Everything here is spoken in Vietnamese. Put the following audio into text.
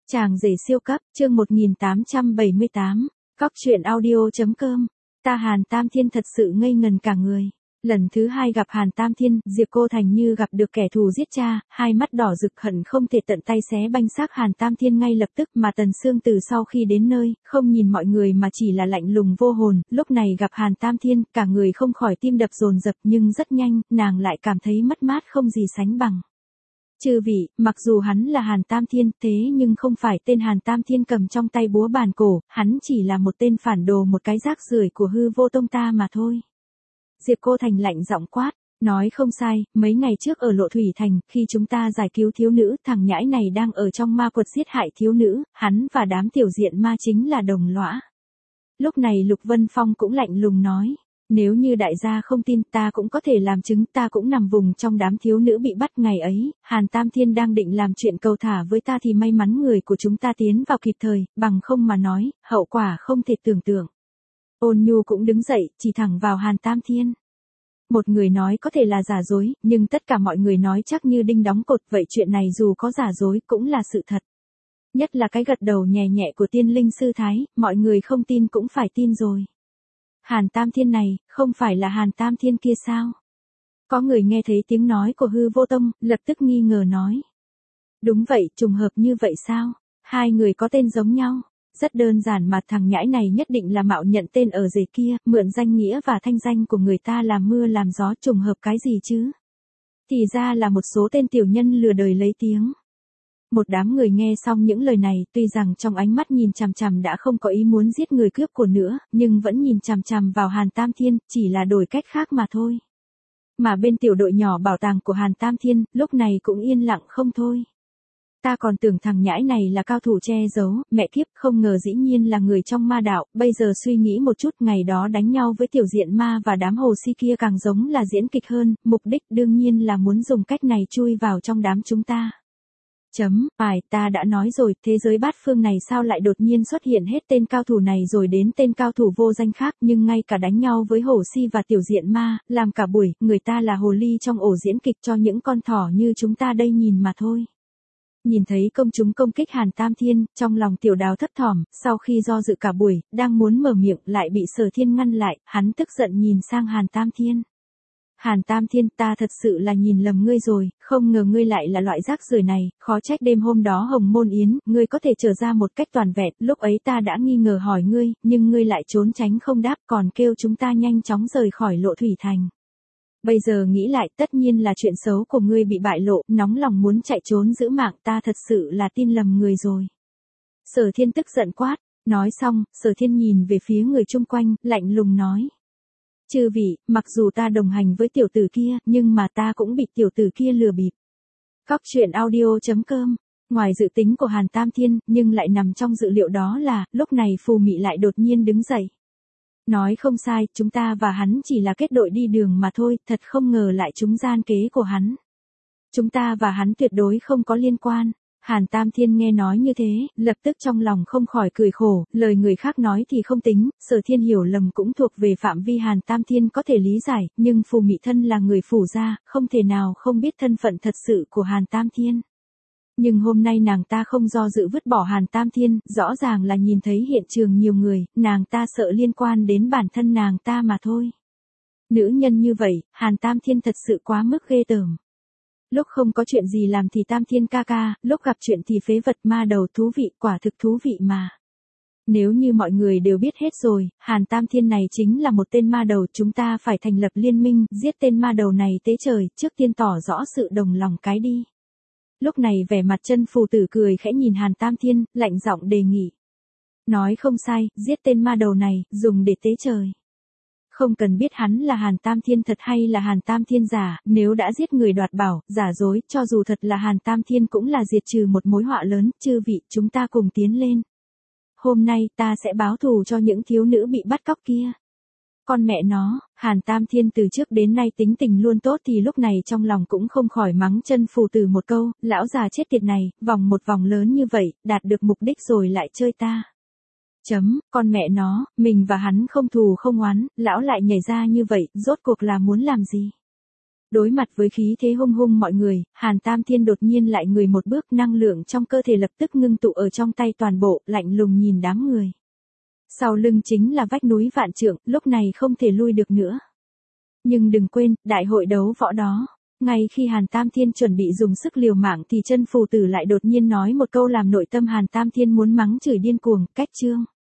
Chàng rể siêu cấp, chương 1878, Cóc truyện audio.com. Ta Hàn Tam Thiên thật sự ngây ngần cả người. Lần thứ hai gặp Hàn Tam Thiên, Diệp Cô Thành như gặp được kẻ thù giết cha, hai mắt đỏ rực hận không thể tận tay xé banh xác Hàn Tam Thiên ngay lập tức, mà Tần Sương từ sau khi đến nơi, không nhìn mọi người mà chỉ là lạnh lùng vô hồn, lúc này gặp Hàn Tam Thiên, cả người không khỏi tim đập dồn dập, nhưng rất nhanh, nàng lại cảm thấy mất mát không gì sánh bằng. Chư vị, mặc dù hắn là Hàn Tam Thiên, thế nhưng không phải tên Hàn Tam Thiên cầm trong tay búa bàn cổ, hắn chỉ là một tên phản đồ, một cái rác rưởi của hư vô tông ta mà thôi. Diệp Cô Thành lạnh giọng quát, nói không sai, mấy ngày trước ở Lộ Thủy Thành, khi chúng ta giải cứu thiếu nữ, thằng nhãi này đang ở trong ma quật giết hại thiếu nữ, hắn và đám tiểu diện ma chính là đồng lõa. Lúc này Lục Vân Phong cũng lạnh lùng nói. Nếu như đại gia không tin, ta cũng có thể làm chứng, ta cũng nằm vùng trong đám thiếu nữ bị bắt ngày ấy, Hàn Tam Thiên đang định làm chuyện cầu thả với ta thì may mắn người của chúng ta tiến vào kịp thời, bằng không mà nói, hậu quả không thể tưởng tượng. Ôn Nhu cũng đứng dậy, chỉ thẳng vào Hàn Tam Thiên. Một người nói có thể là giả dối, nhưng tất cả mọi người nói chắc như đinh đóng cột, vậy chuyện này dù có giả dối cũng là sự thật. Nhất là cái gật đầu nhẹ nhẹ của Tiên Linh Sư Thái, mọi người không tin cũng phải tin rồi. Hàn Tam Thiên này, không phải là Hàn Tam Thiên kia sao? Có người nghe thấy tiếng nói của hư vô tông, lập tức nghi ngờ nói. Đúng vậy, trùng hợp như vậy sao? Hai người có tên giống nhau. Rất đơn giản mà, thằng nhãi này nhất định là mạo nhận tên ở rể kia, mượn danh nghĩa và thanh danh của người ta làm mưa làm gió, trùng hợp cái gì chứ? Thì ra là một số tên tiểu nhân lừa đời lấy tiếng. Một đám người nghe xong những lời này, tuy rằng trong ánh mắt nhìn chằm chằm đã không có ý muốn giết người cướp của nữa, nhưng vẫn nhìn chằm chằm vào Hàn Tam Thiên, chỉ là đổi cách khác mà thôi. Mà bên tiểu đội nhỏ bảo tàng của Hàn Tam Thiên, lúc này cũng yên lặng không thôi. Ta còn tưởng thằng nhãi này là cao thủ che giấu, mẹ kiếp, không ngờ dĩ nhiên là người trong ma đạo, bây giờ suy nghĩ một chút, ngày đó đánh nhau với tiểu diện ma và đám hồ si kia càng giống là diễn kịch hơn, mục đích đương nhiên là muốn dùng cách này chui vào trong đám chúng ta. Ta đã nói rồi, thế giới bát phương này sao lại đột nhiên xuất hiện hết tên cao thủ này rồi đến tên cao thủ vô danh khác, nhưng ngay cả đánh nhau với hồ si và tiểu diện ma, làm cả buổi, người ta là hồ ly trong ổ diễn kịch cho những con thỏ như chúng ta đây nhìn mà thôi. Nhìn thấy công chúng công kích Hàn Tam Thiên, trong lòng Tiểu Đào thấp thỏm, sau khi do dự cả buổi, đang muốn mở miệng lại bị Sở Thiên ngăn lại, hắn tức giận nhìn sang Hàn Tam Thiên. Hàn Tam Thiên, ta thật sự là nhìn lầm ngươi rồi, không ngờ ngươi lại là loại rác rưởi này, khó trách đêm hôm đó Hồng Môn Yến, ngươi có thể trở ra một cách toàn vẹn, lúc ấy ta đã nghi ngờ hỏi ngươi, nhưng ngươi lại trốn tránh không đáp, còn kêu chúng ta nhanh chóng rời khỏi Lộ Thủy Thành. Bây giờ nghĩ lại, tất nhiên là chuyện xấu của ngươi bị bại lộ, nóng lòng muốn chạy trốn giữ mạng, ta thật sự là tin lầm người rồi. Sở Thiên tức giận quát, nói xong, Sở Thiên nhìn về phía người chung quanh, lạnh lùng nói. Chư vị, mặc dù ta đồng hành với tiểu tử kia, nhưng mà ta cũng bị tiểu tử kia lừa bịp. Cóc truyện audio.com. Ngoài dự tính của Hàn Tam Thiên, nhưng lại nằm trong dự liệu đó là, lúc này Phù Mị lại đột nhiên đứng dậy. Nói không sai, chúng ta và hắn chỉ là kết đội đi đường mà thôi, thật không ngờ lại trúng gian kế của hắn. Chúng ta và hắn tuyệt đối không có liên quan. Hàn Tam Thiên nghe nói như thế, lập tức trong lòng không khỏi cười khổ, lời người khác nói thì không tính, Sở Thiên hiểu lầm cũng thuộc về phạm vi Hàn Tam Thiên có thể lý giải, nhưng Phù Mị thân là người Phủ gia, không thể nào không biết thân phận thật sự của Hàn Tam Thiên. Nhưng hôm nay nàng ta không do dự vứt bỏ Hàn Tam Thiên, rõ ràng là nhìn thấy hiện trường nhiều người, nàng ta sợ liên quan đến bản thân nàng ta mà thôi. Nữ nhân như vậy, Hàn Tam Thiên thật sự quá mức ghê tởm. Lúc không có chuyện gì làm thì Tam Thiên ca ca, lúc gặp chuyện thì phế vật ma đầu, thú vị, quả thực thú vị mà. Nếu như mọi người đều biết hết rồi, Hàn Tam Thiên này chính là một tên ma đầu, chúng ta phải thành lập liên minh, giết tên ma đầu này tế trời, trước tiên tỏ rõ sự đồng lòng cái đi. Lúc này vẻ mặt Chân Phù Tử cười khẽ nhìn Hàn Tam Thiên, lạnh giọng đề nghị. Nói không sai, giết tên ma đầu này, dùng để tế trời. Không cần biết hắn là Hàn Tam Thiên thật hay là Hàn Tam Thiên giả, nếu đã giết người đoạt bảo, giả dối, cho dù thật là Hàn Tam Thiên cũng là diệt trừ một mối họa lớn, chư vị, chúng ta cùng tiến lên. Hôm nay, ta sẽ báo thù cho những thiếu nữ bị bắt cóc kia. Con mẹ nó, Hàn Tam Thiên từ trước đến nay tính tình luôn tốt thì lúc này trong lòng cũng không khỏi mắng Chân Phù Tử một câu, lão già chết tiệt này, vòng một vòng lớn như vậy, đạt được mục đích rồi lại chơi ta. Con mẹ nó, mình và hắn không thù không oán, lão lại nhảy ra như vậy, rốt cuộc là muốn làm gì? Đối mặt với khí thế hung hung mọi người, Hàn Tam Thiên đột nhiên lại người một bước, năng lượng trong cơ thể lập tức ngưng tụ ở trong tay toàn bộ, lạnh lùng nhìn đám người. Sau lưng chính là vách núi vạn trượng, lúc này không thể lui được nữa. Nhưng đừng quên, đại hội đấu võ đó. Ngay khi Hàn Tam Thiên chuẩn bị dùng sức liều mạng thì chân phù tử lại đột nhiên nói một câu làm nội tâm Hàn Tam Thiên muốn mắng chửi điên cuồng, cách chương.